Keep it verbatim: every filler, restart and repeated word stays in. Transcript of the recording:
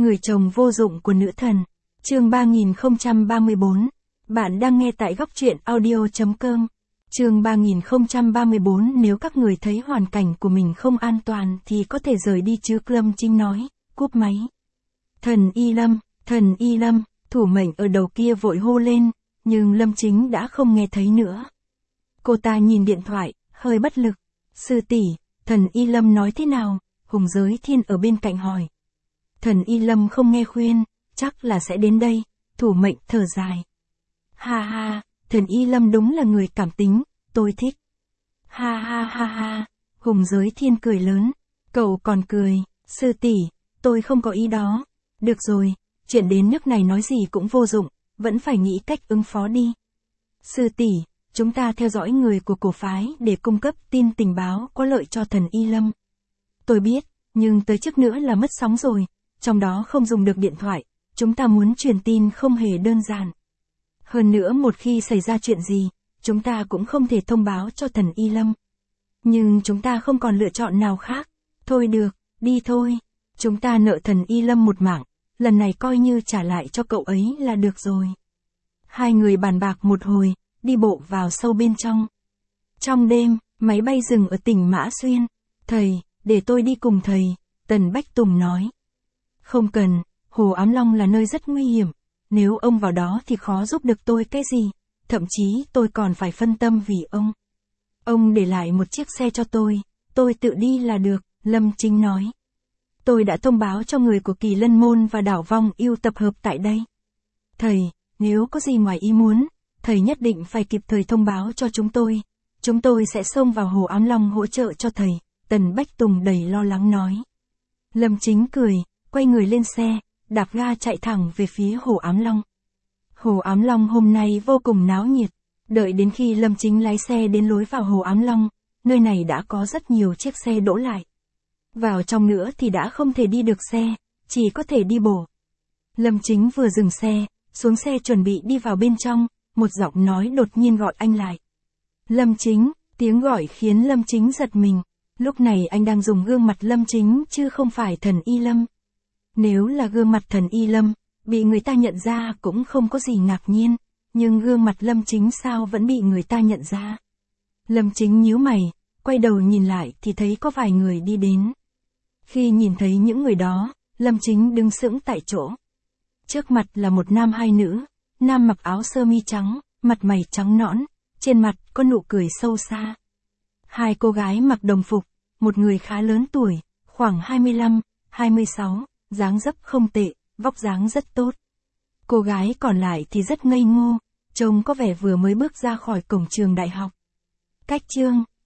Người chồng vô dụng của nữ thần. Chương ba nghìn không trăm ba mươi tư. Bạn đang nghe tại góc truyện audio chấm com. Chương ba nghìn không trăm ba mươi tư. Nếu các người thấy hoàn cảnh của mình không an toàn thì có thể rời đi chứ, Lâm Chính nói, cúp máy. Thần Y Lâm, thần Y Lâm, thủ mệnh ở đầu kia vội hô lên, nhưng Lâm Chính đã không nghe thấy nữa. Cô ta nhìn điện thoại, hơi bất lực. Sư tỷ, thần Y Lâm nói thế nào? Hùng Giới Thiên ở bên cạnh hỏi. Thần Y Lâm không nghe khuyên, chắc là sẽ đến đây, thủ mệnh thở dài. Ha ha, thần Y Lâm đúng là người cảm tính, tôi thích. Ha ha ha ha, Hùng Giới Thiên cười lớn. Cậu còn cười, sư tỷ, tôi không có ý đó. Được rồi, chuyện đến nước này nói gì cũng vô dụng, vẫn phải nghĩ cách ứng phó đi. Sư tỷ, chúng ta theo dõi người của cổ phái để cung cấp tin tình báo có lợi cho thần Y Lâm. Tôi biết, nhưng tới trước nữa là mất sóng rồi, trong đó không dùng được điện thoại, chúng ta muốn truyền tin không hề đơn giản. Hơn nữa một khi xảy ra chuyện gì, chúng ta cũng không thể thông báo cho thần Y Lâm. Nhưng chúng ta không còn lựa chọn nào khác. Thôi được, đi thôi. Chúng ta nợ thần Y Lâm một mạng, lần này coi như trả lại cho cậu ấy là được rồi. Hai người bàn bạc một hồi, đi bộ vào sâu bên trong. Trong đêm, máy bay dừng ở tỉnh Mã Xuyên. Thầy, để tôi đi cùng thầy, Tần Bách Tùng nói. Không cần, Hồ Ám Long là nơi rất nguy hiểm, nếu ông vào đó thì khó giúp được tôi cái gì, thậm chí tôi còn phải phân tâm vì ông. Ông để lại một chiếc xe cho tôi, tôi tự đi là được, Lâm Chính nói. Tôi đã thông báo cho người của Kỳ Lân Môn và Đảo Vong Yêu tập hợp tại đây. Thầy, nếu có gì ngoài ý muốn, thầy nhất định phải kịp thời thông báo cho chúng tôi. Chúng tôi sẽ xông vào Hồ Ám Long hỗ trợ cho thầy, Tần Bách Tùng đầy lo lắng nói. Lâm Chính cười, quay người lên xe, đạp ga chạy thẳng về phía Hồ Ám Long. Hồ Ám Long hôm nay vô cùng náo nhiệt, đợi đến khi Lâm Chính lái xe đến lối vào Hồ Ám Long, nơi này đã có rất nhiều chiếc xe đỗ lại. Vào trong nữa thì đã không thể đi được xe, chỉ có thể đi bộ. Lâm Chính vừa dừng xe, xuống xe chuẩn bị đi vào bên trong, một giọng nói đột nhiên gọi anh lại. Lâm Chính, tiếng gọi khiến Lâm Chính giật mình, lúc này anh đang dùng gương mặt Lâm Chính chứ không phải thần Y Lâm. Nếu là gương mặt thần Y Lâm, bị người ta nhận ra cũng không có gì ngạc nhiên, nhưng gương mặt Lâm Chính sao vẫn bị người ta nhận ra. Lâm Chính nhíu mày, quay đầu nhìn lại thì thấy có vài người đi đến. Khi nhìn thấy những người đó, Lâm Chính đứng sững tại chỗ. Trước mặt là một nam hai nữ, nam mặc áo sơ mi trắng, mặt mày trắng nõn, trên mặt có nụ cười sâu xa. Hai cô gái mặc đồng phục, một người khá lớn tuổi, khoảng hai mươi lăm, hai mươi sáu, dáng dấp không tệ, vóc dáng rất tốt. Cô gái còn lại thì rất ngây ngô, trông có vẻ vừa mới bước ra khỏi cổng trường đại học. Cách chương